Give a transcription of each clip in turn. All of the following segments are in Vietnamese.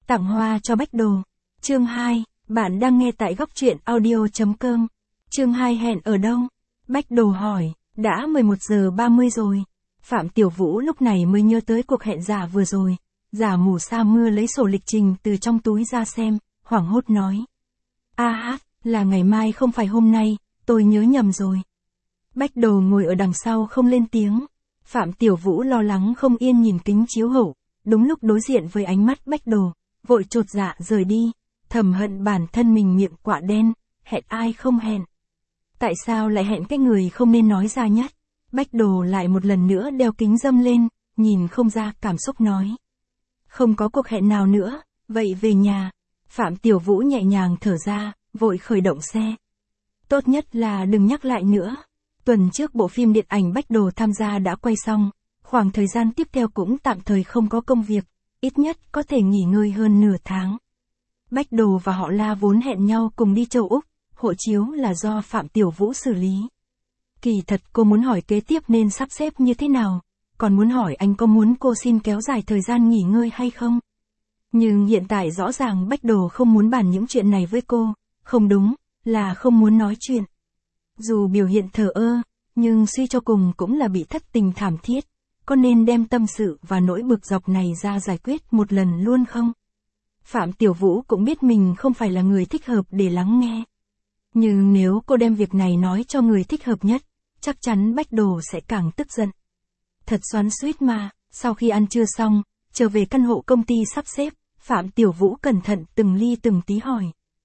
Tặng hoa cho Bách Đồ. Chương 2, bạn đang nghe tại góc truyện audio.com. Chương 2 hẹn ở đâu? Bách Đồ hỏi, đã 11 giờ 30 rồi. Phạm Tiểu Vũ lúc này mới nhớ tới cuộc hẹn giả vừa rồi. Giả mù sa mưa lấy sổ lịch trình từ trong túi ra xem, hoảng hốt nói. Là ngày mai không phải hôm nay, tôi nhớ nhầm rồi. Bách Đồ ngồi ở đằng sau không lên tiếng. Phạm Tiểu Vũ lo lắng không yên nhìn kính chiếu hậu, đúng lúc đối diện với ánh mắt Bách Đồ, vội chột dạ rời đi, thầm hận bản thân mình miệng quạ đen, hẹn ai không hẹn. Tại sao lại hẹn cái người không nên nói ra nhất? Bách Đồ lại một lần nữa đeo kính râm lên, nhìn không ra cảm xúc nói. Không có cuộc hẹn nào nữa, vậy về nhà. Phạm Tiểu Vũ nhẹ nhàng thở ra, vội khởi động xe. Tốt nhất là đừng nhắc lại nữa. Tuần trước bộ phim điện ảnh Bách Đồ tham gia đã quay xong, khoảng thời gian tiếp theo cũng tạm thời không có công việc, ít nhất có thể nghỉ ngơi hơn nửa tháng. Bách Đồ và họ La vốn hẹn nhau cùng đi châu Úc, hộ chiếu là do Phạm Tiểu Vũ xử lý. Kỳ thật cô muốn hỏi kế tiếp nên sắp xếp như thế nào, còn muốn hỏi anh có muốn cô xin kéo dài thời gian nghỉ ngơi hay không. Nhưng hiện tại rõ ràng Bách Đồ không muốn bàn những chuyện này với cô, không đúng, là không muốn nói chuyện. Dù biểu hiện thờ ơ, nhưng suy cho cùng cũng là bị thất tình thảm thiết, có nên đem tâm sự và nỗi bực dọc này ra giải quyết một lần luôn không? Phạm Tiểu Vũ cũng biết mình không phải là người thích hợp để lắng nghe. Nhưng nếu cô đem việc này nói cho người thích hợp nhất, chắc chắn Bách Đồ sẽ càng tức giận. Thật xoắn xuýt mà, sau khi ăn trưa xong, trở về căn hộ công ty sắp xếp, Phạm Tiểu Vũ cẩn thận từng ly từng tí hỏi.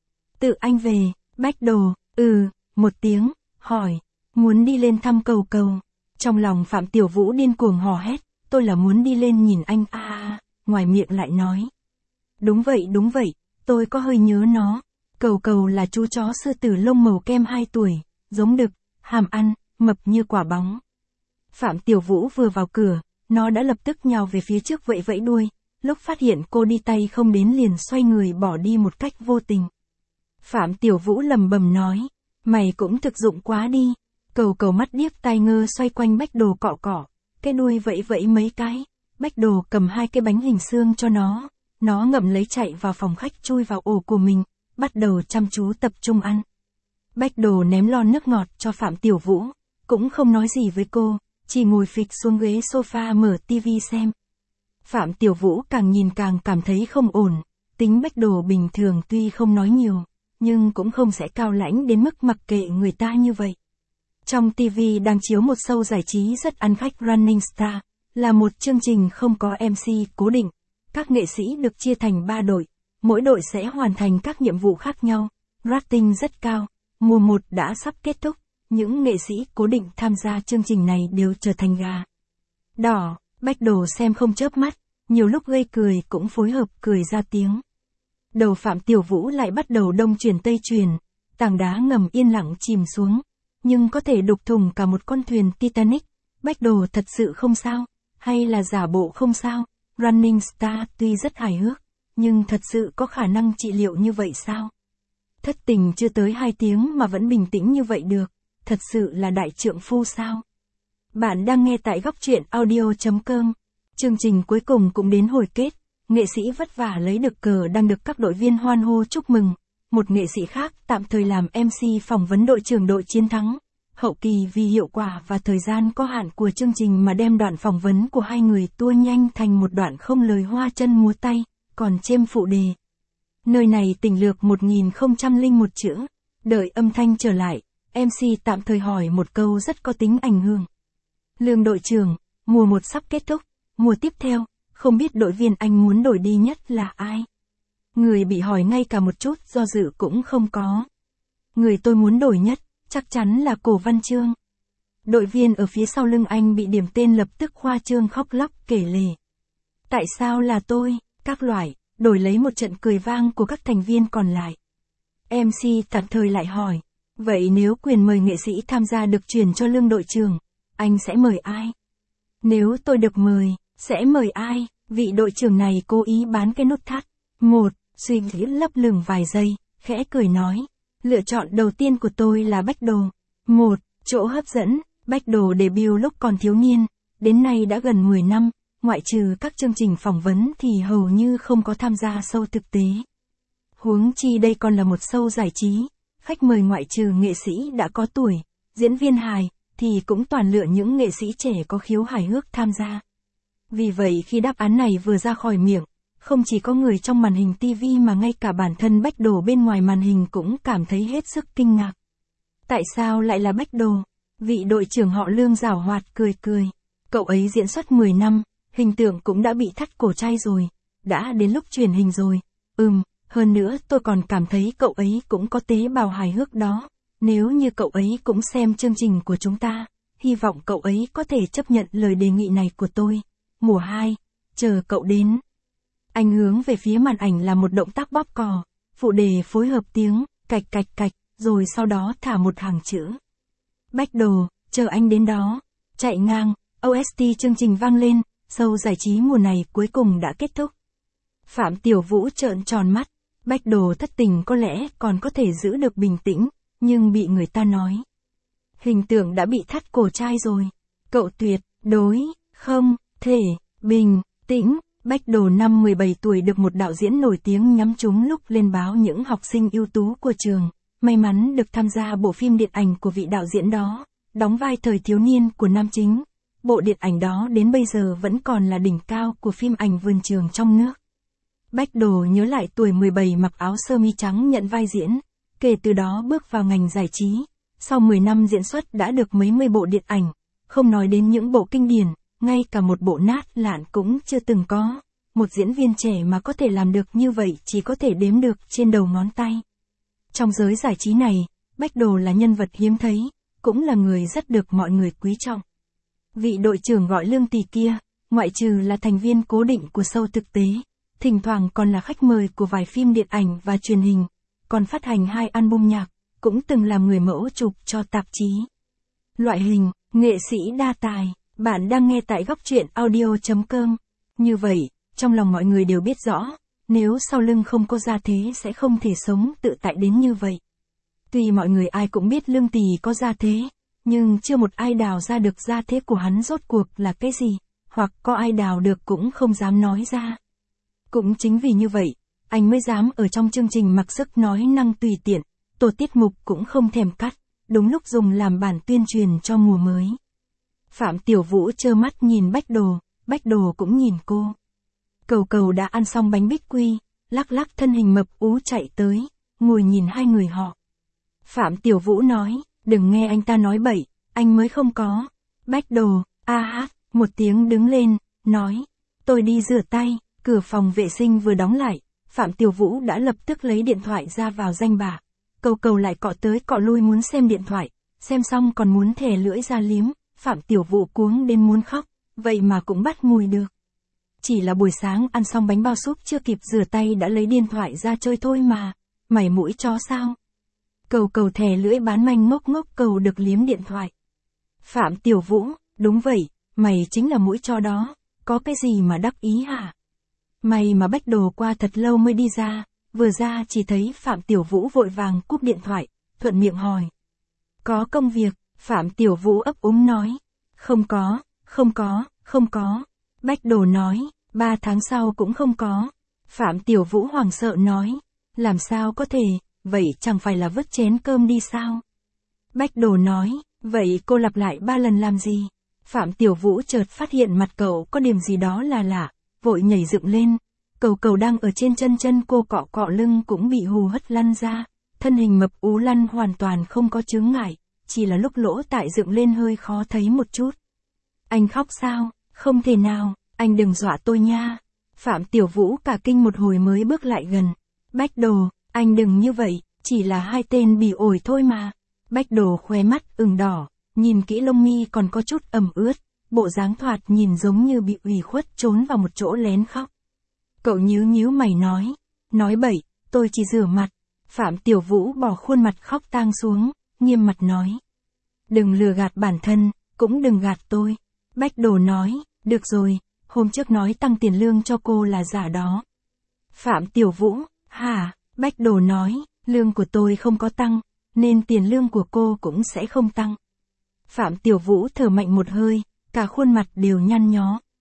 Tự anh về, Bách Đồ, một tiếng, hỏi, muốn đi lên thăm Cầu Cầu. Trong lòng Phạm Tiểu Vũ điên cuồng hò hét, tôi là muốn đi lên nhìn anh ngoài miệng lại nói. Đúng vậy, tôi có hơi nhớ nó. Cầu Cầu là chú chó sư tử lông màu kem 2 tuổi, giống đực, hàm ăn, mập như quả bóng. Phạm Tiểu Vũ vừa vào cửa, nó đã lập tức nhào về phía trước vẫy vẫy đuôi, lúc phát hiện cô đi tay không đến liền xoay người bỏ đi một cách vô tình. Phạm Tiểu Vũ lầm bầm nói, mày cũng thực dụng quá đi. Cầu Cầu mắt điếc tai ngơ xoay quanh Bách Đồ cọ cọ, cái đuôi vẫy vẫy mấy cái. Bách Đồ cầm 2 cái bánh hình xương cho nó ngậm lấy chạy vào phòng khách chui vào ổ của mình, bắt đầu chăm chú tập trung ăn. Bách Đồ ném lon nước ngọt cho Phạm Tiểu Vũ, cũng không nói gì với cô, chỉ ngồi phịch xuống ghế sofa mở tivi xem. Phạm Tiểu Vũ càng nhìn càng cảm thấy không ổn, tính Bách Đồ bình thường tuy không nói nhiều, nhưng cũng không sẽ cao lãnh đến mức mặc kệ người ta như vậy. Trong TV đang chiếu một show giải trí rất ăn khách Running Star, là một chương trình không có MC cố định. Các nghệ sĩ được chia thành 3 đội, mỗi đội sẽ hoàn thành các nhiệm vụ khác nhau, rating rất cao. Mùa 1 đã sắp kết thúc, những nghệ sĩ cố định tham gia chương trình này đều trở thành gà đỏ. Bách Đồ xem không chớp mắt, nhiều lúc gây cười cũng phối hợp cười ra tiếng. Đầu Phạm Tiểu Vũ lại bắt đầu đông chuyển tây chuyển, tảng đá ngầm yên lặng chìm xuống, nhưng có thể đục thủng cả một con thuyền Titanic. Bách Đồ thật sự không sao, hay là giả bộ không sao? Running Star tuy rất hài hước, nhưng thật sự có khả năng trị liệu như vậy sao? Thất tình chưa tới 2 tiếng mà vẫn bình tĩnh như vậy được, thật sự là đại trượng phu sao? Bạn đang nghe tại góc truyện audio.com. Chương trình cuối cùng cũng đến hồi kết, nghệ sĩ vất vả lấy được cờ đang được các đội viên hoan hô chúc mừng. Một nghệ sĩ khác tạm thời làm MC phỏng vấn đội trưởng đội chiến thắng. Hậu kỳ vì hiệu quả và thời gian có hạn của chương trình mà đem đoạn phỏng vấn của hai người tua nhanh thành một đoạn không lời hoa chân múa tay, còn chêm phụ đề. Nơi này tỉnh lược 1001 chữ. Đợi âm thanh trở lại, MC tạm thời hỏi một câu rất có tính ảnh hưởng. Lương đội trưởng, mùa 1 sắp kết thúc, mùa tiếp theo, không biết đội viên anh muốn đổi đi nhất là ai? Người bị hỏi ngay cả một chút do dự cũng không có. Người tôi muốn đổi nhất, chắc chắn là Cổ Văn Chương. Đội viên ở phía sau lưng anh bị điểm tên lập tức khoa trương khóc lóc kể lể. Tại sao là tôi? Các loại, đổi lấy một trận cười vang của các thành viên còn lại. MC tạm thời lại hỏi, vậy nếu quyền mời nghệ sĩ tham gia được chuyển cho Lương đội trưởng, anh sẽ mời ai? Nếu tôi được mời, sẽ mời ai? Vị đội trưởng này cố ý bán cái nút thắt. Suy nghĩ lấp lửng vài giây, khẽ cười nói. Lựa chọn đầu tiên của tôi là Bách Đồ. Chỗ hấp dẫn, Bách Đồ debut lúc còn thiếu niên, đến nay đã gần 10 năm, ngoại trừ các chương trình phỏng vấn thì hầu như không có tham gia show thực tế. Huống chi đây còn là một show giải trí, khách mời ngoại trừ nghệ sĩ đã có tuổi, diễn viên hài, thì cũng toàn lựa những nghệ sĩ trẻ có khiếu hài hước tham gia. Vì vậy khi đáp án này vừa ra khỏi miệng, không chỉ có người trong màn hình TV mà ngay cả bản thân Bách Đồ bên ngoài màn hình cũng cảm thấy hết sức kinh ngạc. Tại sao lại là Bách Đồ? Vị đội trưởng họ Lương giảo hoạt cười cười. Cậu ấy diễn xuất 10 năm, hình tượng cũng đã bị thắt cổ trai rồi, đã đến lúc truyền hình rồi. Hơn nữa tôi còn cảm thấy cậu ấy cũng có tế bào hài hước đó. Nếu như cậu ấy cũng xem chương trình của chúng ta, hy vọng cậu ấy có thể chấp nhận lời đề nghị này của tôi. Mùa 2, chờ cậu đến. Anh hướng về phía màn ảnh là một động tác bóp cò, phụ đề phối hợp tiếng, cạch cạch cạch, rồi sau đó thả một hàng chữ. Bách Đồ, chờ anh đến đó. Chạy ngang, OST chương trình vang lên, show giải trí mùa này cuối cùng đã kết thúc. Phạm Tiểu Vũ trợn tròn mắt, Bách Đồ thất tình có lẽ còn có thể giữ được bình tĩnh, nhưng bị người ta nói. Hình tượng đã bị thắt cổ trai rồi. Cậu tuyệt đối không thể bình tĩnh. Bách Đồ năm 17 tuổi được một đạo diễn nổi tiếng nhắm trúng lúc lên báo những học sinh ưu tú của trường. May mắn được tham gia bộ phim điện ảnh của vị đạo diễn đó, đóng vai thời thiếu niên của nam chính. Bộ điện ảnh đó đến bây giờ vẫn còn là đỉnh cao của phim ảnh vườn trường trong nước. Bách Đồ nhớ lại tuổi 17 mặc áo sơ mi trắng nhận vai diễn, kể từ đó bước vào ngành giải trí. Sau 10 năm diễn xuất đã được mấy mươi bộ điện ảnh, không nói đến những bộ kinh điển, ngay cả một bộ nát lạn cũng chưa từng có. Một diễn viên trẻ mà có thể làm được như vậy chỉ có thể đếm được trên đầu ngón tay. Trong giới giải trí này, Bách Đồ là nhân vật hiếm thấy, cũng là người rất được mọi người quý trọng. Vị đội trưởng gọi Lương Tì kia, ngoại trừ là thành viên cố định của show thực tế, thỉnh thoảng còn là khách mời của vài phim điện ảnh và truyền hình, còn phát hành 2 album nhạc, cũng từng làm người mẫu chụp cho tạp chí. Loại hình, nghệ sĩ đa tài, bạn đang nghe tại góc truyện audio.com. Như vậy, trong lòng mọi người đều biết rõ, nếu sau lưng không có gia thế sẽ không thể sống tự tại đến như vậy. Tuy mọi người ai cũng biết Lương Tì có gia thế, nhưng chưa một ai đào ra được gia thế của hắn rốt cuộc là cái gì, hoặc có ai đào được cũng không dám nói ra. Cũng chính vì như vậy, anh mới dám ở trong chương trình mặc sức nói năng tùy tiện, tổ tiết mục cũng không thèm cắt, đúng lúc dùng làm bản tuyên truyền cho mùa mới. Phạm Tiểu Vũ trơ mắt nhìn Bách Đồ cũng nhìn cô. Cầu Cầu đã ăn xong bánh bích quy, lắc lắc thân hình mập ú chạy tới, ngồi nhìn hai người họ. Phạm Tiểu Vũ nói, đừng nghe anh ta nói bậy, anh mới không có. Bách Đồ, một tiếng đứng lên, nói, tôi đi rửa tay. Cửa phòng vệ sinh vừa đóng lại, Phạm Tiểu Vũ đã lập tức lấy điện thoại ra vào danh bạ. Cầu Cầu lại cọ tới cọ lui muốn xem điện thoại, xem xong còn muốn thè lưỡi ra liếm, Phạm Tiểu Vũ cuống đến muốn khóc, vậy mà cũng bắt mùi được. Chỉ là buổi sáng ăn xong bánh bao súp chưa kịp rửa tay đã lấy điện thoại ra chơi thôi mà, mày mũi chó sao? Cầu Cầu thè lưỡi bán manh ngốc ngốc cầu được liếm điện thoại. Phạm Tiểu Vũ, đúng vậy, mày chính là mũi chó đó, có cái gì mà đắc ý hả? May mà Bách Đồ qua thật lâu mới đi ra, vừa ra chỉ thấy Phạm Tiểu Vũ vội vàng cúp điện thoại, thuận miệng hỏi. Có công việc, Phạm Tiểu Vũ ấp úng nói. Không có. Bách Đồ nói, 3 tháng sau cũng không có. Phạm Tiểu Vũ hoảng sợ nói, làm sao có thể, vậy chẳng phải là vứt chén cơm đi sao? Bách Đồ nói, vậy cô lặp lại 3 lần làm gì? Phạm Tiểu Vũ chợt phát hiện mặt cậu có điểm gì đó là lạ, vội nhảy dựng lên. Cầu Cầu đang ở trên chân cô cọ cọ lưng cũng bị hù hất lăn ra, thân hình mập ú lăn hoàn toàn không có chướng ngại, chỉ là lúc lỗ tại dựng lên hơi khó thấy một chút. Anh khóc sao? Không thể nào, anh đừng dọa tôi nha. Phạm Tiểu Vũ cả kinh một hồi mới bước lại gần. Bách Đồ, anh đừng như vậy, chỉ là 2 tên bỉ ổi thôi mà. Bách Đồ khóe mắt ửng đỏ, nhìn kỹ lông mi còn có chút ẩm ướt, bộ dáng thoạt nhìn giống như bị ủy khuất trốn vào một chỗ lén khóc. Cậu nhíu mày nói bậy, tôi chỉ rửa mặt. Phạm Tiểu Vũ bỏ khuôn mặt khóc tang xuống, nghiêm mặt nói. Đừng lừa gạt bản thân, cũng đừng gạt tôi. Bách Đồ nói, được rồi, hôm trước nói tăng tiền lương cho cô là giả đó. Phạm Tiểu Vũ, hả? Bách Đồ nói, lương của tôi không có tăng, nên tiền lương của cô cũng sẽ không tăng. Phạm Tiểu Vũ thở mạnh một hơi, cả khuôn mặt đều nhăn nhó.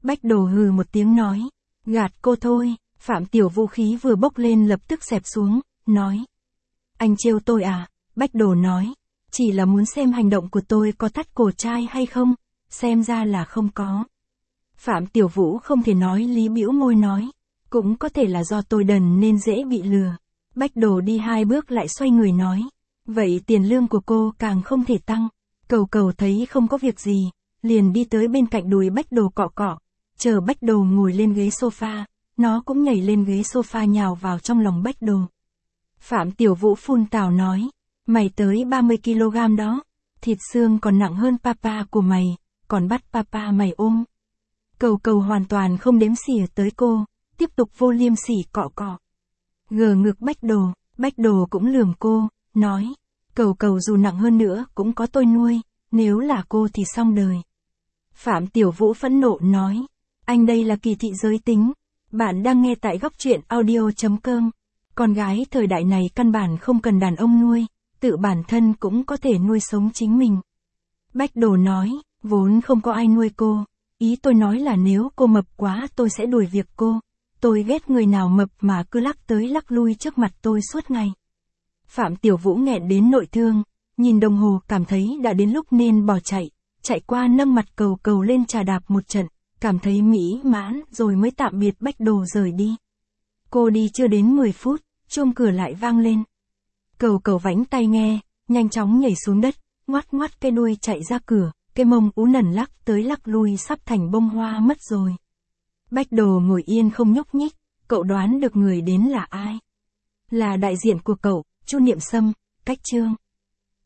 Bách Đồ hừ một tiếng nói. Gạt cô thôi. Phạm Tiểu Vũ khí vừa bốc lên lập tức xẹp xuống, nói. Anh trêu tôi à? Bách Đồ nói. Chỉ là muốn xem hành động của tôi có thắt cổ trai hay không, xem ra là không có. Phạm Tiểu Vũ không thể nói lý, bĩu môi nói. Cũng có thể là do tôi đần nên dễ bị lừa. Bách Đồ đi 2 bước lại xoay người nói. Vậy tiền lương của cô càng không thể tăng. Cầu Cầu thấy không có việc gì, liền đi tới bên cạnh đùi Bách Đồ cọ cọ. Chờ Bách Đồ ngồi lên ghế sofa, nó cũng nhảy lên ghế sofa nhào vào trong lòng Bách Đồ. Phạm Tiểu Vũ phun tào nói. Mày tới 30 kg đó. Thịt xương còn nặng hơn papa của mày, còn bắt papa mày ôm. Cầu Cầu hoàn toàn không đếm xỉa tới cô, tiếp tục vô liêm sỉ cọ cọ. Gờ ngực Bách Đồ cũng lườm cô, nói. Cầu Cầu dù nặng hơn nữa cũng có tôi nuôi, nếu là cô thì xong đời. Phạm Tiểu Vũ phẫn nộ nói. Anh đây là kỳ thị giới tính. Bạn đang nghe tại góc truyện audio.com. Con gái thời đại này căn bản không cần đàn ông nuôi, tự bản thân cũng có thể nuôi sống chính mình. Bách Đồ nói, vốn không có ai nuôi cô. Ý tôi nói là nếu cô mập quá tôi sẽ đuổi việc cô. Tôi ghét người nào mập mà cứ lắc tới lắc lui trước mặt tôi suốt ngày. Phạm Tiểu Vũ nghẹn đến nội thương, nhìn đồng hồ cảm thấy đã đến lúc nên bỏ chạy, chạy qua nâng mặt Cầu Cầu lên trà đạp một trận, cảm thấy mỹ mãn rồi mới tạm biệt Bách Đồ rời đi. Cô đi chưa đến 10 phút, chuông cửa lại vang lên. Cầu Cầu vãnh tay nghe, nhanh chóng nhảy xuống đất, ngoắt ngoắt cái đuôi chạy ra cửa, cái mông ú nẩn lắc tới lắc lui sắp thành bông hoa mất rồi. Bách Đồ ngồi yên không nhúc nhích, cậu đoán được người đến là ai? Là đại diện của cậu, Chu Niệm Sâm, Cách Trương.